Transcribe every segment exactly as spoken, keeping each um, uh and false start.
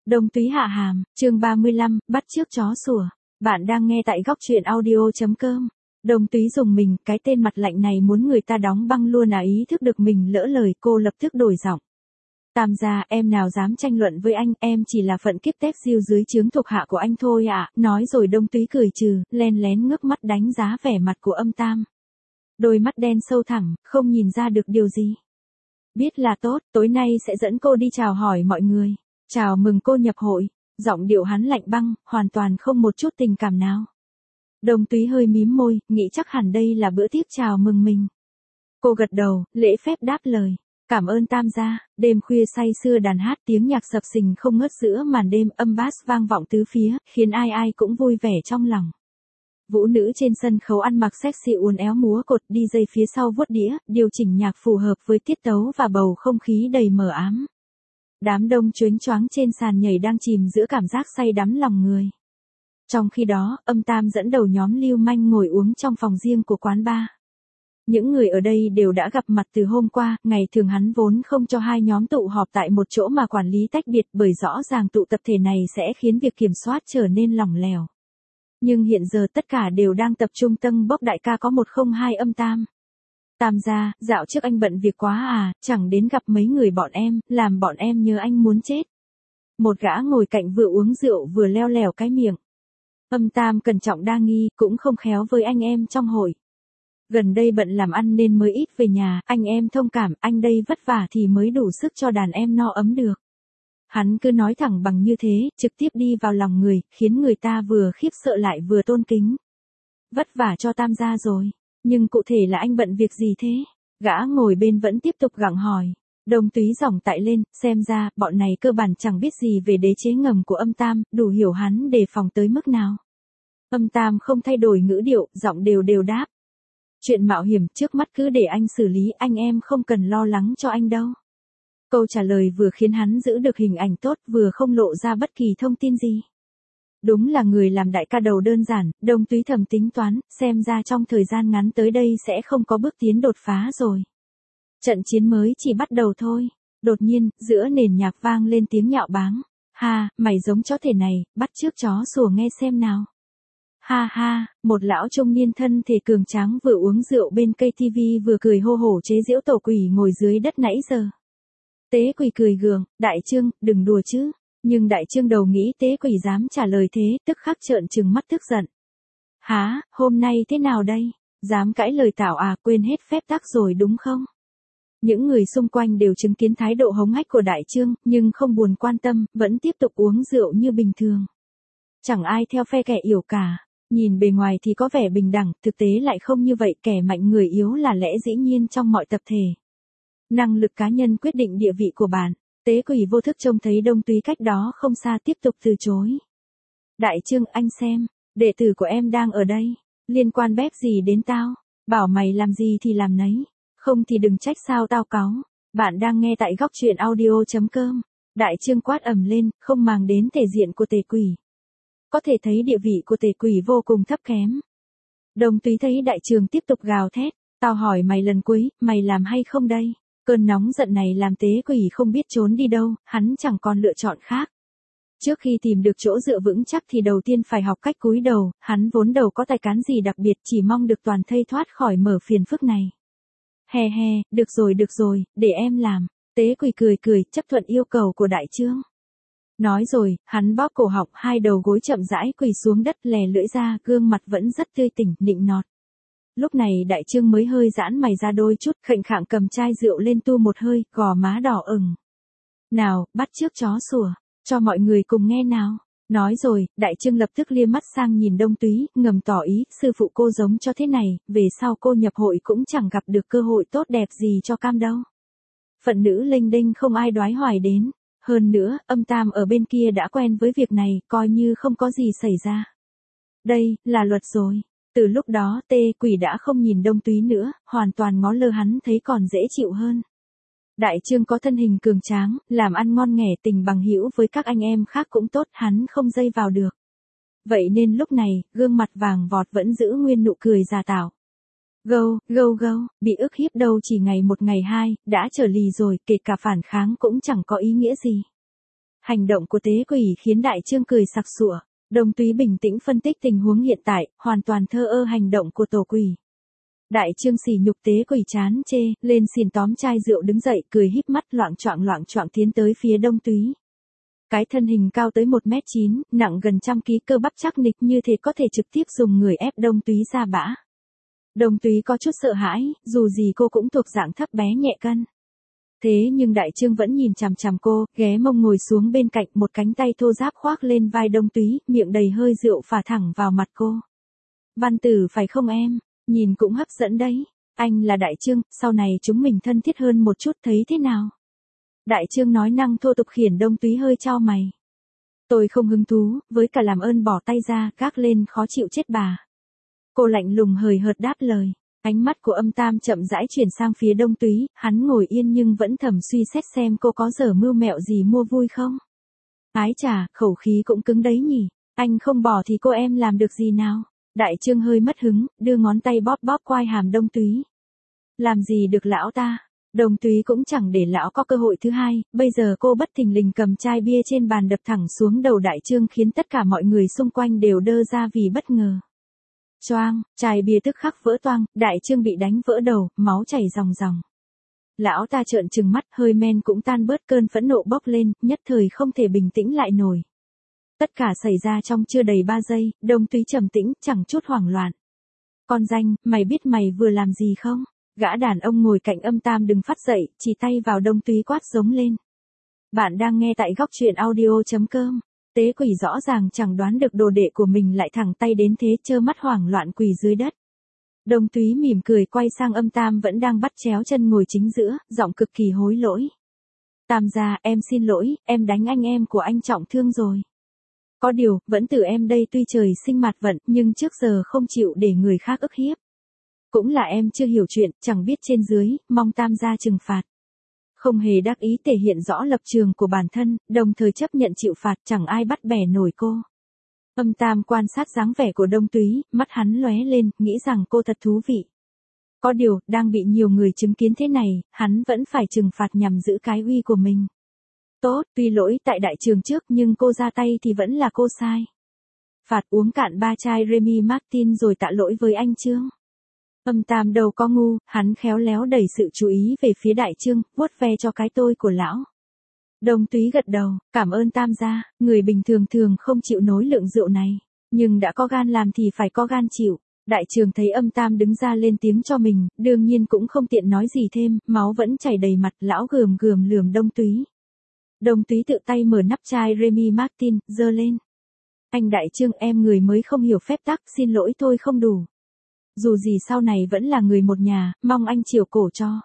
Đông Túy hạ hàm, chương ba mươi lăm, bắt chước chó sủa. Bạn đang nghe tại góc truyện audio chấm com. Đông Túy dùng mình, cái tên mặt lạnh này muốn người ta đóng băng luôn à, ý thức được mình lỡ lời, cô lập tức đổi giọng. Tam gia, em nào dám tranh luận với anh, em chỉ là phận kiếp tép diêu dưới trướng thuộc hạ của anh thôi ạ. À. Nói rồi Đông Túy cười trừ, len lén ngước mắt đánh giá vẻ mặt của Âm Tam. Đôi mắt đen sâu thẳm, không nhìn ra được điều gì. Biết là tốt, tối nay sẽ dẫn cô đi chào hỏi mọi người. Chào mừng cô nhập hội. Giọng điệu hắn lạnh băng, hoàn toàn không một chút tình cảm nào. Đông Túy hơi mím môi, nghĩ chắc hẳn đây là bữa tiệc chào mừng mình. Cô gật đầu, lễ phép đáp lời. Cảm ơn Tam gia. Đêm khuya say sưa đàn hát, tiếng nhạc sập sình không ngớt giữa màn đêm, âm bass vang vọng tứ phía, khiến ai ai cũng vui vẻ trong lòng. Vũ nữ trên sân khấu ăn mặc sexy uốn éo múa cột, đi dây phía sau vuốt đĩa, điều chỉnh nhạc phù hợp với tiết tấu và bầu không khí đầy mờ ám. Đám đông chónh choáng trên sàn nhảy đang chìm giữa cảm giác say đắm lòng người. Trong khi đó, Âm Tam dẫn đầu nhóm lưu manh ngồi uống trong phòng riêng của quán bar. Những người ở đây đều đã gặp mặt từ hôm qua, ngày thường hắn vốn không cho hai nhóm tụ họp tại một chỗ mà quản lý tách biệt, bởi rõ ràng tụ tập thể này sẽ khiến việc kiểm soát trở nên lỏng lẻo. Nhưng hiện giờ tất cả đều đang tập trung tâng bốc đại ca có một không hai Âm Tam. Tam gia, dạo trước anh bận việc quá à, chẳng đến gặp mấy người bọn em, làm bọn em nhớ anh muốn chết. Một gã ngồi cạnh vừa uống rượu vừa leo lẻo cái miệng. Âm Tam cẩn trọng đa nghi, cũng không khéo với anh em trong hội. Gần đây bận làm ăn nên mới ít về nhà, anh em thông cảm, anh đây vất vả thì mới đủ sức cho đàn em no ấm được. Hắn cứ nói thẳng bằng như thế, trực tiếp đi vào lòng người, khiến người ta vừa khiếp sợ lại vừa tôn kính. Vất vả cho Tam gia rồi, nhưng cụ thể là anh bận việc gì thế? Gã ngồi bên vẫn tiếp tục gặng hỏi. Đông Túy giỏng tại lên, xem ra, bọn này cơ bản chẳng biết gì về đế chế ngầm của Âm Tam, đủ hiểu hắn đề phòng tới mức nào. Âm Tam không thay đổi ngữ điệu, giọng đều đều đáp. Chuyện mạo hiểm trước mắt cứ để anh xử lý, anh em không cần lo lắng cho anh đâu. Câu trả lời vừa khiến hắn giữ được hình ảnh tốt, vừa không lộ ra bất kỳ thông tin gì. Đúng là người làm đại ca đầu đơn giản, Đông Túy thầm tính toán, xem ra trong thời gian ngắn tới đây sẽ không có bước tiến đột phá rồi. Trận chiến mới chỉ bắt đầu thôi. Đột nhiên, giữa nền nhạc vang lên tiếng nhạo báng. Ha, mày giống chó thể này, bắt chước chó sủa nghe xem nào. Ha ha, một lão trung niên thân thể cường tráng vừa uống rượu bên cây tivi vừa cười hô hổ chế giễu tổ quỷ ngồi dưới đất nãy giờ. Tế quỷ cười gượng, đại trương, đừng đùa chứ. Nhưng đại trương đầu nghĩ tế quỷ dám trả lời thế, tức khắc trợn trừng mắt tức giận. Hả, hôm nay thế nào đây? Dám cãi lời tảo à, quên hết phép tắc rồi đúng không? Những người xung quanh đều chứng kiến thái độ hống hách của đại trương, nhưng không buồn quan tâm, vẫn tiếp tục uống rượu như bình thường. Chẳng ai theo phe kẻ yếu cả. Nhìn bề ngoài thì có vẻ bình đẳng, thực tế lại không như vậy, kẻ mạnh người yếu là lẽ dĩ nhiên trong mọi tập thể. Năng lực cá nhân quyết định địa vị của bạn. Tế quỷ vô thức trông thấy Đông Túy cách đó không xa tiếp tục từ chối. Đại trương, anh xem, đệ tử của em đang ở đây, liên quan bép gì đến tao, bảo mày làm gì thì làm nấy, không thì đừng trách sao tao cáu. Bạn đang nghe tại góc truyện audio chấm com. Đại trương quát ầm lên, không màng đến thể diện của tề quỷ. Có thể thấy địa vị của tề quỷ vô cùng thấp kém. Đông Túy thấy đại trương tiếp tục gào thét, tao hỏi mày lần cuối, mày làm hay không đây? Cơn nóng giận này làm tế quỷ không biết trốn đi đâu, hắn chẳng còn lựa chọn khác. Trước khi tìm được chỗ dựa vững chắc thì đầu tiên phải học cách cúi đầu, hắn vốn đầu có tài cán gì đặc biệt, chỉ mong được toàn thây thoát khỏi mở phiền phức này. Hè hè, được rồi được rồi, để em làm. Tế quỷ cười cười, chấp thuận yêu cầu của đại trương. Nói rồi, hắn bóp cổ họng, hai đầu gối chậm rãi quỳ xuống đất, lè lưỡi ra, gương mặt vẫn rất tươi tỉnh, nịnh nọt. Lúc này đại trương mới hơi giãn mày ra đôi chút, khệnh khạng cầm chai rượu lên tu một hơi, gò má đỏ ửng. Nào, bắt chước chó sủa, cho mọi người cùng nghe nào. Nói rồi, đại trương lập tức lia mắt sang nhìn Đông Túy, ngầm tỏ ý, sư phụ cô giống cho thế này, về sau cô nhập hội cũng chẳng gặp được cơ hội tốt đẹp gì cho cam đâu. Phận nữ lênh đênh không ai đoái hoài đến. Hơn nữa, Âm Tam ở bên kia đã quen với việc này, coi như không có gì xảy ra. Đây, là luật rồi. Từ lúc đó tê quỷ đã không nhìn Đông Túy nữa, hoàn toàn ngó lơ hắn thấy còn dễ chịu hơn. Đại trương có thân hình cường tráng, làm ăn ngon nghẻ, tình bằng hữu với các anh em khác cũng tốt, hắn không dây vào được. Vậy nên lúc này, gương mặt vàng vọt vẫn giữ nguyên nụ cười già tạo. Gâu, gâu gâu, bị ức hiếp đâu chỉ ngày một ngày hai, đã trở lì rồi, kể cả phản kháng cũng chẳng có ý nghĩa gì. Hành động của tế quỷ khiến Đại Trương cười sặc sụa. Đồng Túy bình tĩnh phân tích tình huống hiện tại, hoàn toàn thờ ơ hành động của tổ quỷ. Đại Trương sỉ nhục tế quỷ chán chê, lên xìn tóm chai rượu đứng dậy cười híp mắt loạng choạng loạng choạng tiến tới phía Đông Túy. Cái thân hình cao tới một mét chín, nặng gần trăm ký cơ bắp chắc nịch như thế có thể trực tiếp dùng người ép Đông Túy ra bã. Đông Túy có chút sợ hãi, dù gì cô cũng thuộc dạng thấp bé nhẹ cân. Thế nhưng Đại Trương vẫn nhìn chằm chằm cô, ghé mông ngồi xuống bên cạnh, một cánh tay thô ráp khoác lên vai Đông Túy, miệng đầy hơi rượu phả thẳng vào mặt cô. Văn tử phải không em? Nhìn cũng hấp dẫn đấy. Anh là Đại Trương, sau này chúng mình thân thiết hơn một chút thấy thế nào? Đại Trương nói năng thô tục khiển Đông Túy hơi chau mày. Tôi không hứng thú, với cả làm ơn bỏ tay ra, gác lên khó chịu chết bà. Cô lạnh lùng hời hợt đáp lời. Ánh mắt của Âm Tam chậm rãi chuyển sang phía Đông Túy, hắn ngồi yên nhưng vẫn thầm suy xét xem cô có dở mưu mẹo gì mua vui không. Ái chà, khẩu khí cũng cứng đấy nhỉ, anh không bỏ thì cô em làm được gì nào. Đại Trương hơi mất hứng, đưa ngón tay bóp bóp quai hàm Đông Túy. Làm gì được lão ta, Đông Túy cũng chẳng để lão có cơ hội thứ hai, bây giờ cô bất thình lình cầm chai bia trên bàn đập thẳng xuống đầu Đại Trương khiến tất cả mọi người xung quanh đều đơ ra vì bất ngờ. Choang, chai bia tức khắc vỡ toang, Đại Trương bị đánh vỡ đầu, máu chảy ròng ròng. Lão ta trợn trừng mắt, hơi men cũng tan bớt, cơn phẫn nộ bốc lên, nhất thời không thể bình tĩnh lại nổi. Tất cả xảy ra trong chưa đầy ba giây, Đông Túy trầm tĩnh, chẳng chút hoảng loạn. Con danh, mày biết mày vừa làm gì không? Gã đàn ông ngồi cạnh Âm Tam đừng phát dậy, chỉ tay vào Đông Túy quát giống lên. Bạn đang nghe tại góc truyện audio chấm com. Tế quỷ rõ ràng chẳng đoán được đồ đệ của mình lại thẳng tay đến thế, trơ mắt hoảng loạn quỳ dưới đất. Đông Túy mỉm cười quay sang Âm Tam vẫn đang bắt chéo chân ngồi chính giữa, giọng cực kỳ hối lỗi. Tam gia, em xin lỗi, em đánh anh em của anh trọng thương rồi. Có điều, vẫn từ em đây tuy trời sinh mạt vận, nhưng trước giờ không chịu để người khác ức hiếp. Cũng là em chưa hiểu chuyện, chẳng biết trên dưới, mong Tam gia trừng phạt. Không hề đắc ý thể hiện rõ lập trường của bản thân, đồng thời chấp nhận chịu phạt, chẳng ai bắt bẻ nổi cô. Âm Tam quan sát dáng vẻ của Đông Túy, mắt hắn lóe lên, nghĩ rằng cô thật thú vị. Có điều, đang bị nhiều người chứng kiến thế này, hắn vẫn phải trừng phạt nhằm giữ cái uy của mình. Tốt, tuy lỗi tại đại trường trước nhưng cô ra tay thì vẫn là cô sai. Phạt uống cạn ba chai Remy Martin rồi tạ lỗi với anh Trương. Âm Tam đâu có ngu, hắn khéo léo đẩy sự chú ý về phía Đại Trương, vuốt ve cho cái tôi của lão. Đông Túy gật đầu, cảm ơn Tam gia, người bình thường thường không chịu nối lượng rượu này, nhưng đã có gan làm thì phải có gan chịu. Đại Trường thấy Âm Tam đứng ra lên tiếng cho mình, đương nhiên cũng không tiện nói gì thêm, máu vẫn chảy đầy mặt, lão gườm gườm lườm Đông Túy. Đông Túy tự tay mở nắp chai Remy Martin, giơ lên. Anh Đại Trương, em người mới không hiểu phép tắc, xin lỗi thôi không đủ. Dù gì sau này vẫn là người một nhà, mong anh chiều cổ cho.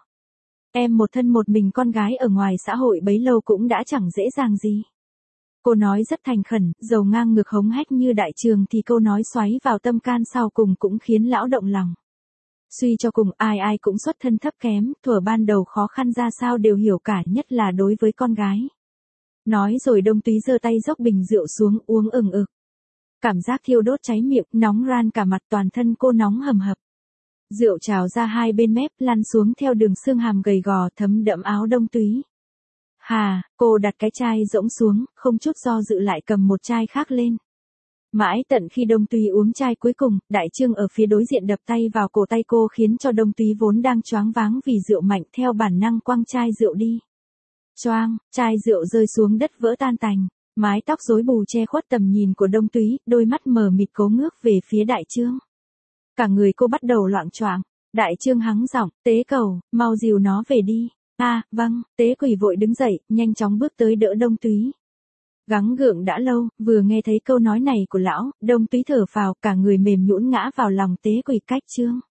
Em một thân một mình con gái ở ngoài xã hội bấy lâu cũng đã chẳng dễ dàng gì. Cô nói rất thành khẩn, dầu ngang ngược hống hách như Đại Trường thì câu nói xoáy vào tâm can sau cùng cũng khiến lão động lòng. Suy cho cùng ai ai cũng xuất thân thấp kém, thuở ban đầu khó khăn ra sao đều hiểu cả, nhất là đối với con gái. Nói rồi Đông Túy giơ tay dốc bình rượu xuống uống ừng ực. Cảm giác thiêu đốt cháy miệng, nóng ran cả mặt, toàn thân cô nóng hầm hập. Rượu trào ra hai bên mép, lăn xuống theo đường xương hàm gầy gò thấm đẫm áo Đông Túy. Hà, cô đặt cái chai rỗng xuống, không chút do dự lại cầm một chai khác lên. Mãi tận khi Đông Túy uống chai cuối cùng, Đại Trương ở phía đối diện đập tay vào cổ tay cô khiến cho Đông Túy vốn đang choáng váng vì rượu mạnh theo bản năng quăng chai rượu đi. Choang, chai rượu rơi xuống đất vỡ tan tành. Mái tóc rối bù che khuất tầm nhìn của Đông Túy, đôi mắt mờ mịt cố ngước về phía Đại Trương. Cả người cô bắt đầu loạng choạng. Đại Trương hắng giọng, tế cầu, mau dìu nó về đi. A, à, vâng, tế quỷ vội đứng dậy, nhanh chóng bước tới đỡ Đông Túy. Gắng gượng đã lâu, vừa nghe thấy câu nói này của lão, Đông Túy thở phào, cả người mềm nhũn ngã vào lòng tế quỷ cách Trương.